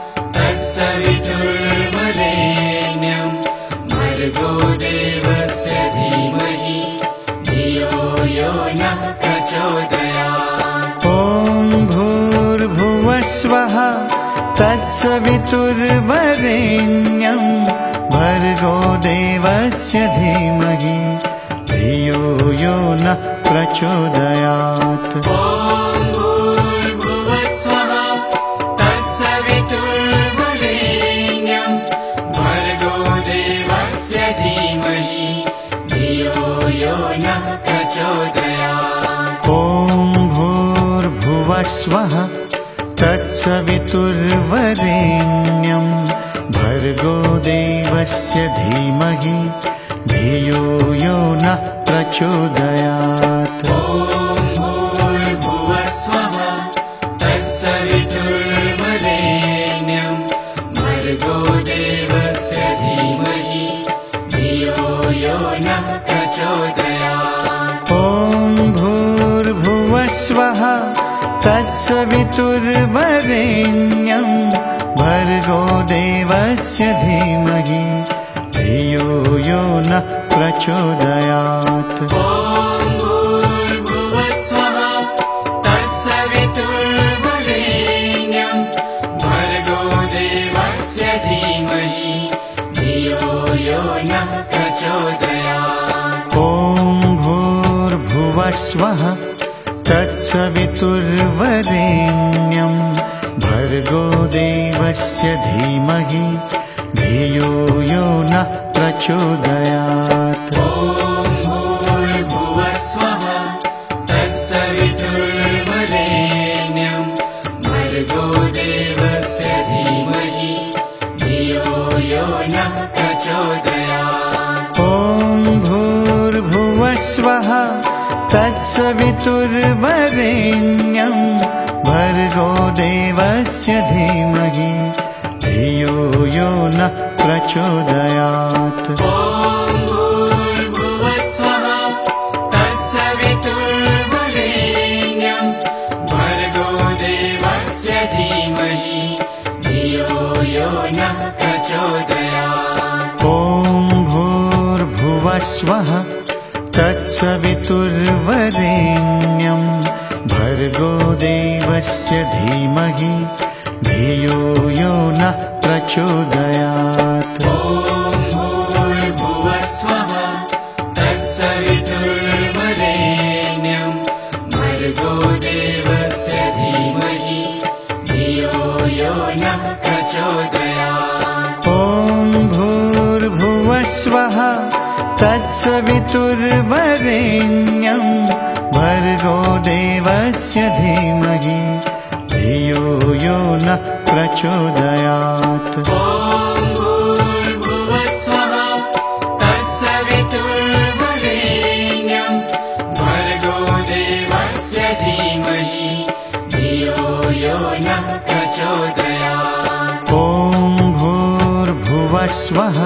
तत्सवितुर्वरेण्यं भर्गो देवस्य धीमहि धियो यो नः प्रचोदयात्। ॐ भूर्भुवस्वः तत्सवितुर्वरेण्यं भर्गो देवस्य धीमहि धियो यो नः प्रचोदयात्। ॐ भूर्भुवस्वः तत्सवितुर्वरेण्यं भर्गो देवस्य धीमहि धियो यो नः प्रचोदयात्। ॐ भूर्भुवस्वः तत्सवितुर्वरेण्यं भर्गो देवस्य धीमहि धियो यो नः प्रचोदयात्। ॐ भूर्भुवस्वः तत्सवितुर्वरेण्यं भर्गो देवस्य धीमहि धियो यो नः प्रचोदयात्। ॐ भूर्भुवस्वः तत्सवितुर्वरेण्यं भर्गो देवस्य धीमहि धियो यो नः प्रचोदयात्। ॐ भूर्भुवस्वः तत्सवितुर्वरेण्यं भर्गो देवस्य धीमहि धियो यो नः प्रचोदयात्। ॐ भूर्भुवस्वः तत्सवितुर्वरेण्यं भर्गो देवस्य धीमहि धियो यो नः प्रचोदयात्। ॐ भूर्भुवस्वः भूर्भुवस्वः तत्सवितुर्वरेण्यं भर्गो देवस्य धीमहि धियो यो नः प्रचोदयात्। ॐ भूर्भुवस्वः तत्सवितुर्वरेण्यं भर्गो देवस्य धीमहि धियो यो नः प्रचोदयात्। ॐ भूर्भुवस्वः तत्सवितुर्वरेण्यं भर्गो देवस्य धीमहि धियो यो नः प्रचोदयात्। ॐ भूर्भुवस्वः तत्सवितुर्वरेण्यं भर्गो देवस्य धीमहि धियो यो नः प्रचोदयात्। ॐ भूर्भुवस्वः तत्सवितुर्वरेण्यं भर्गो देवस्य धीमहि धियो यो नः प्रचोदयात्। ॐ भूर्भुवस्वः तत्सवितुर्वरेण्यं भर्गो देवस्य धीमहि धियो यो नः प्रचोदयात्। ॐ भूर्भुवस्वः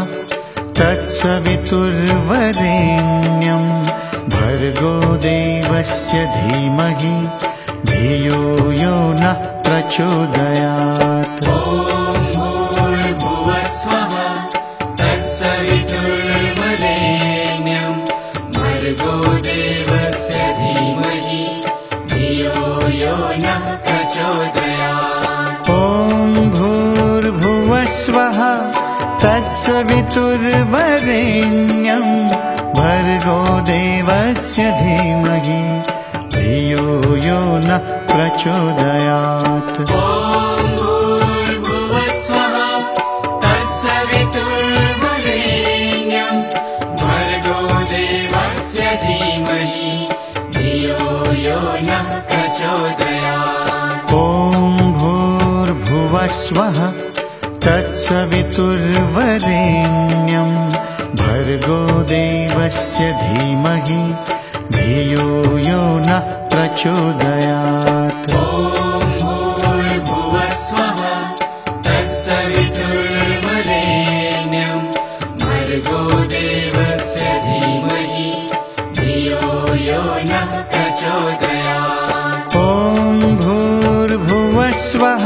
तत्सवितुर्वरेण्यं भर्गो देवस्य धीमहि धियो यो नः प्रचोदयात्। ॐ भूर्भुवस्वः तत्सवितुर्वरेण्यं भर्गो देवस्य धीमहि धियो यो नः प्रचोदयात्। ॐ भूर्भुवस्वः तत्सवितुर्वरेण्यं भर्गो देवस्य धीमहि धियो यो नः प्रचोदयात्। ॐ भूर्भुवस्वः तत्सवितुर्वरेण्यं भर्गो देवस्य धीमहि धियो यो नः प्रचोदयात्। ॐ भूर्भुवस्वः तत्सवितुर्वरेण्यं भर्गो देवस्य धीमहि धियो यो नः प्रचोदयात्। ॐ भूर्भुवस्वः तत्सवितुर्वरेण्यं भर्गो देवस्य धीमहि धियो यो नः प्रचोदयात्। ॐ भूर्भुवस्वः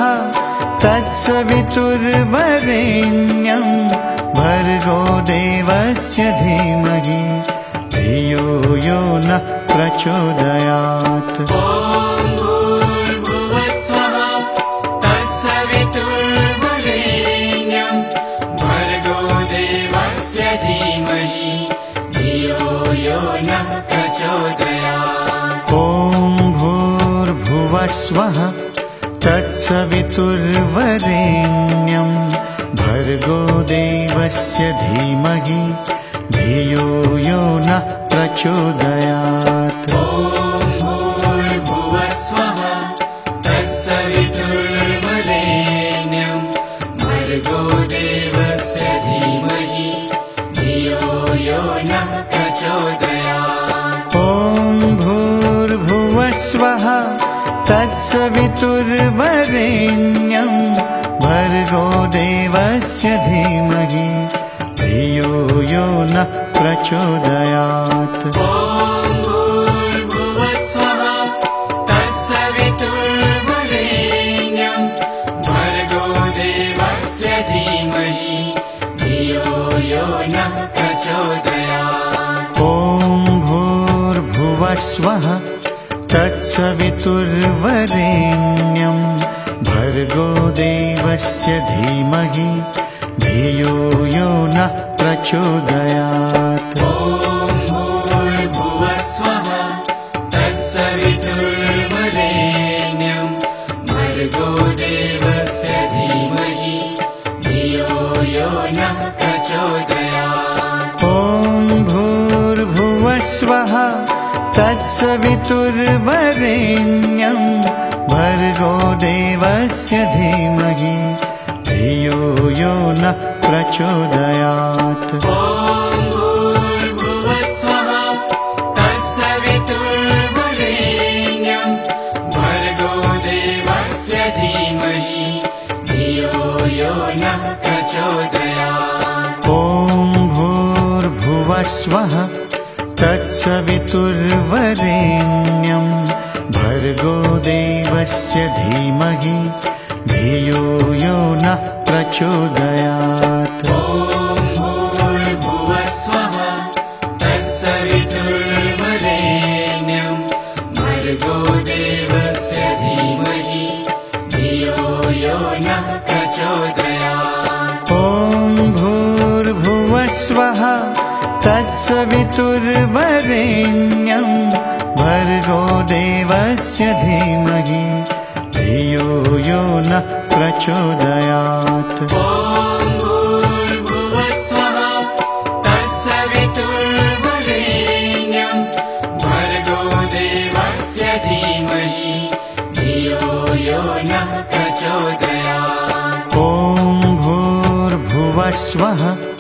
तत्सवितुर्वरेण्यं भर्गो देवस्य धीमहि धियो यो नः प्रचोदयात्। ॐ भूर्भुवस्वः तत्सवितुर्वरेण्यं भर्गो देवस्य धीमहि धियो यो नः प्रचोदयात्। ॐ भूर्भुवस्वः तत्सवितुर्वरेण्यं भर्गो देवस्य धीमहि धियो यो नः प्रचोदयात्। ॐ भूर्भुवस्वः तत्सवितुर्वरेण्यं भर्गो देवस्य धीमहि धियो यो नः प्रचोदयात्। ॐ भूर्भुवस्वः तत्सवितुर्वरेण्यं भर्गो देवस्य धीमहि धियो यो नः प्रचोदयात्। ॐ भूर्भुवस्वः तत्सवितुर्वरेण्यं भर्गो देवस्य धीमहि धियो यो नः प्रचोदयात्। ॐ भूर्भुवस्वः तत्सवितुर्वरेण्यं भर्गो देवस्य धीमहि धियो यो नः प्रचोदयात्। ॐ भूर्भुवस्वः तत्सवितुर्वरेण्यं भर्गो देवस्य धीमहि धियो यो नः प्रचोदयात्। ॐ भूर्भुवस्वः तत्सवितुर्वरेण्यं भर्गो देवस्य धीमहि धियो यो नः प्रचोदयात्। ॐ भूर्भुवस्वः भूर्भुवस्वः तत्सवितुर्वरेण्यं भर्गो देवस्य धीमहि धियो यो नः प्रचोदयात्। ॐ भूर्भुवस्वः तत्सवितुर्वरेण्यं भर्गो देवस्य धीमहि धियो यो नः प्रचोदयात्। ॐ भूर्भुवस्वः तत्सवितुर्वरेण्यं भर्गो देवस्य धीमहि धियो यो नः प्रचोदयात्। ॐ भूर्भुवस्वः तत्सवितुर्वरेण्यं भर्गो देवस्य धीमहि धियो यो नः प्रचोदयात्। ॐ भूर्भुवस्वः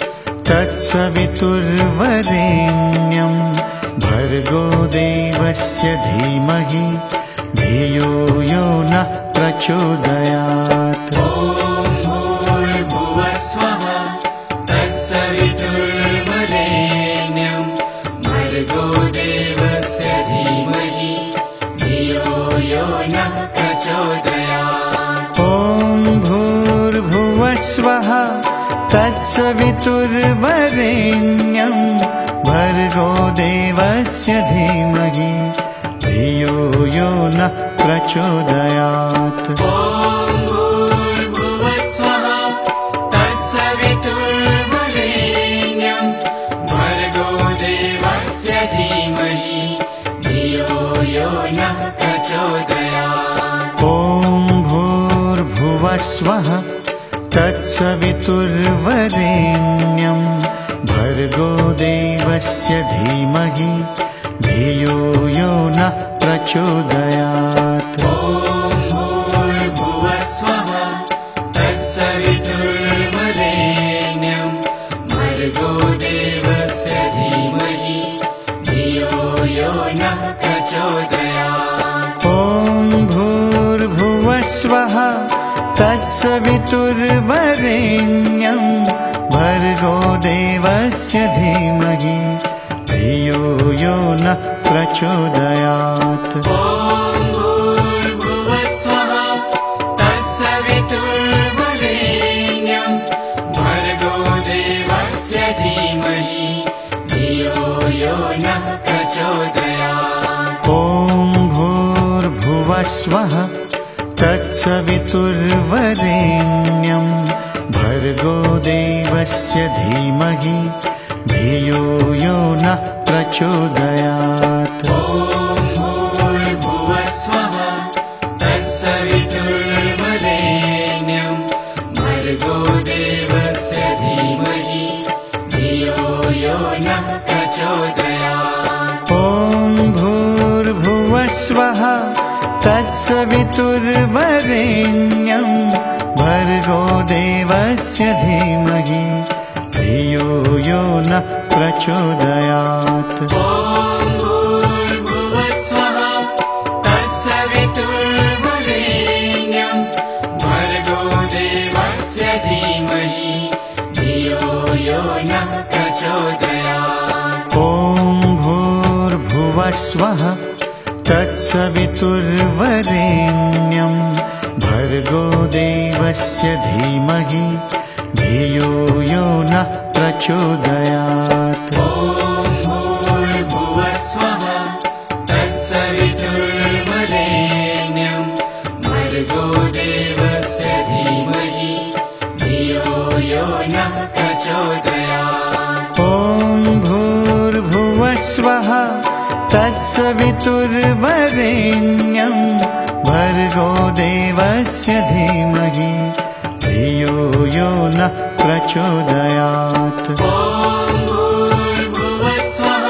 तत्सवितुर्वरेण्यं भर्गो देवस्य धीमहि धियो यो नः प्रचोदयात्। ॐ भूर्भुवस्वः तत्सवितुर्वरेण्यं भर्गो देवस्य धीमहि धियो यो नः प्रचोदयात्। ॐ भूर्भुवस्वः तत्सवितुर्वरेण्यं भर्गो देवस्य धीमहि धियो यो नः प्रचोदयात्। ॐ भूर्भुवस्वः तत्सवितुर्वरेण्यं भर्गो देवस्य धीमहि धियो यो नः प्रचोदयात्। ॐ भूर्भुवस्वः तत्सवितुर्वरेण्यं भर्गो देवस्य धीमहि धियो यो नः प्रचोदयात्। ॐ भूर्भुवस्वः तत्सवितुर्वरेण्यं भर्गो देवस्य धीमहि धियो यो नः प्रचोदयात्। ॐ भूर्भुवस्वः तत्सवितुर्वरेण्यं भर्गो देवस्य धीमहि धियो यो नः प्रचोदयात्। ॐ भूर्भुवस्वः तत्सवितुर्वरेण्यं भर्गो देवस्य धीमहि धियो यो नः प्रचोदयात्। ॐ भूर्भुवस्वः तत्सवितुर्वरेण्यं भर्गो देवस्य धीमहि धियो यो नः प्रचोदयात्। ॐ भूर्भुवस्वः तत्सवितुर्वरेण्यं भर्गो देवस्य धीमहि धियो यो नः प्रचोदयात्। ॐ भूर्भुवस्वः तत्सवितुर्वरेण्यं भर्गो देवस्य धीमहि धियो यो नः प्रचोदयात्। ॐ भूर्भुवस्वः तत्सवितुर्वरेण्यं भर्गो देवस्य धीमहि धियो यो नः प्रचोदयात्। ॐ भूर्भुवस्वः तत्सवितुर्वरेण्यं भर्गो देवस्य धीमहि धियो यो नः प्रचोदयात्। ॐ भूर्भुवस्वः तत्सवितुर्वरेण्यं भर्गो देवस्य धीमहि धियो यो नः प्रचोदयात्। ॐ भूर्भुवस्वः तत्सवितुर्वरेण्यं भर्गो देवस्य धीमहि धियो यो नः प्रचोदयात्। ॐ भूर्भुवस्वः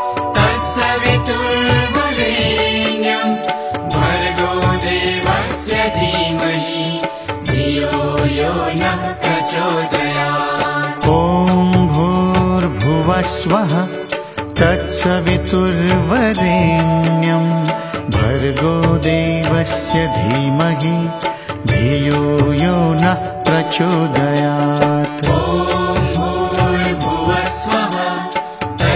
तत्सवितुर्वरेण्यं भर्गो देवस्य धीमहि धियो यो नः प्रचोदयात्। ॐ भूर्भुवस्वः तत्सवितुर्वरेण्यं भर्गो देवस्य धीमहि धियो यो नः प्रचोदयात्। ॐ भूर्भुवस्वः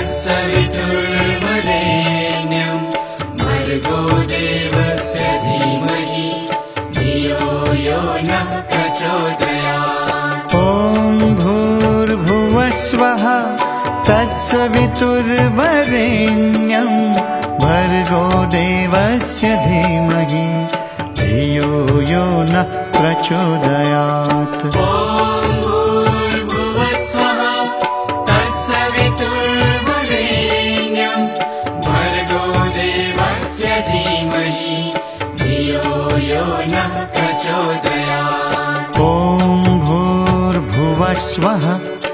भर्गो देवस्य धीमहि धियो यो नः प्रचोदयात्। ॐ भूर्भुवस्वः तत्सवितुर्वरेण्यं भर्गो देवस्य धीमहि धियो यो नः प्रचोदयात्। ॐ भूर्भुवस्वः तत्सवितुर्वरेण्यं भर्गो देवस्य धीमहि धियो यो नः प्रचोदयात्। ॐ भूर्भुवस्वः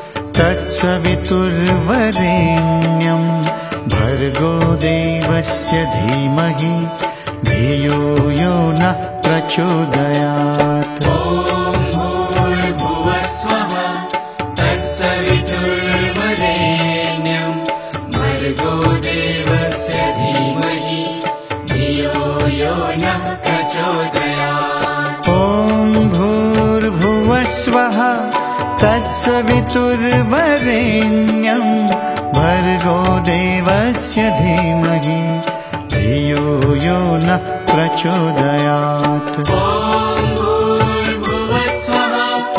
तत्सवितुर्वरेण्यं भर्गो देवस्य धीमहि धियो यो नः प्रचोदयात्। ॐ भूर्भुवस्वः तत्सवितुर्वरेण्यं भर्गो देवस्य धीमहि धियो यो नः प्रचोदयात्। ॐ भूर्भुवस्वः तत्सवितुर्वरेण्यं भर्गो देवस्य धीमहि धियो यो नः प्रचोदयात्। ॐ भूर्भुवस्वः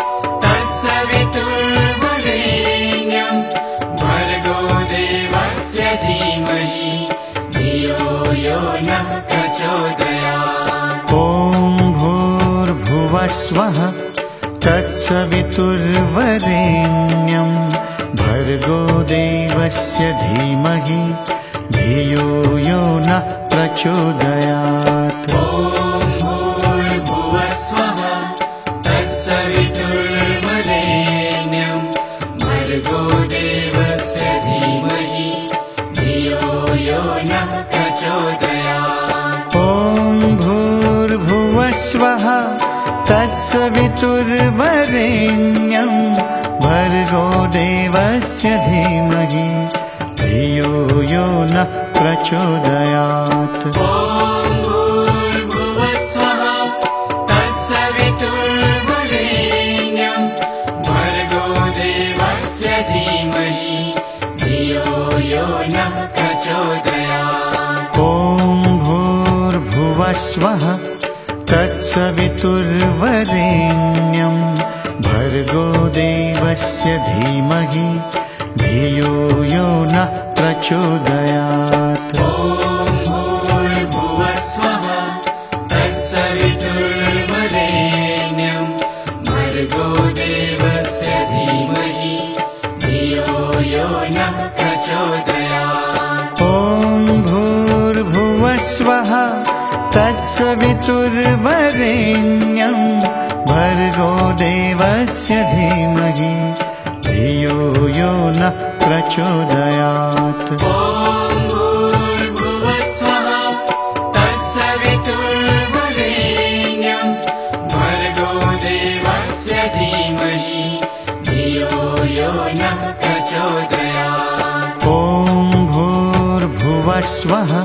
तत्सवितुर्वरेण्यं भर्गो देवस्य धीमहि धियो यो नः प्रचोदयात्। ॐ भूर्भुवस्वः तत्सवितुर्वरेण्यं भर्गो देवस्य धीमहि धियो यो नः प्रचोदयात्। ॐ भूर्भुवस्वः तत्सवितुर्वरेण्यं भर्गो देवस्य धीमहि धियो यो नः प्रचोदयात्। ॐ भूर्भुवस्वः तत्सवितुर्वरेण्यं भर्गो देवस्य धीमहि धियो यो नः प्रचोदयात्। ॐ भूर्भुवस्वः तत्सवितुर्वरेण्यं भर्गो देवस्य धीमहि धियो यो नः प्रचोदयात्। ॐ भूर्भुवस्वः तत्सवितुर्वरेण्यं भर्गो देवस्य धीमहि धियो यो नः प्रचोदयात्। ॐ भूर्भुवस्वः तत्सवितुर्वरेण्यं भर्गो देवस्य धीमहि धियो यो नः प्रचोदयात्। ॐ भूर्भुवस्वः तत्सवितुर्वरेण्यं भर्गो देवस्य धीमहि धियो यो नः प्रचोदयात्। ॐ भूर्भुवस्वः तत्सवितुर्वरेण्यं भर्गो देवस्य धीमहि धियो यो नः प्रचोदयात्। ॐ भूर्भुवस्वः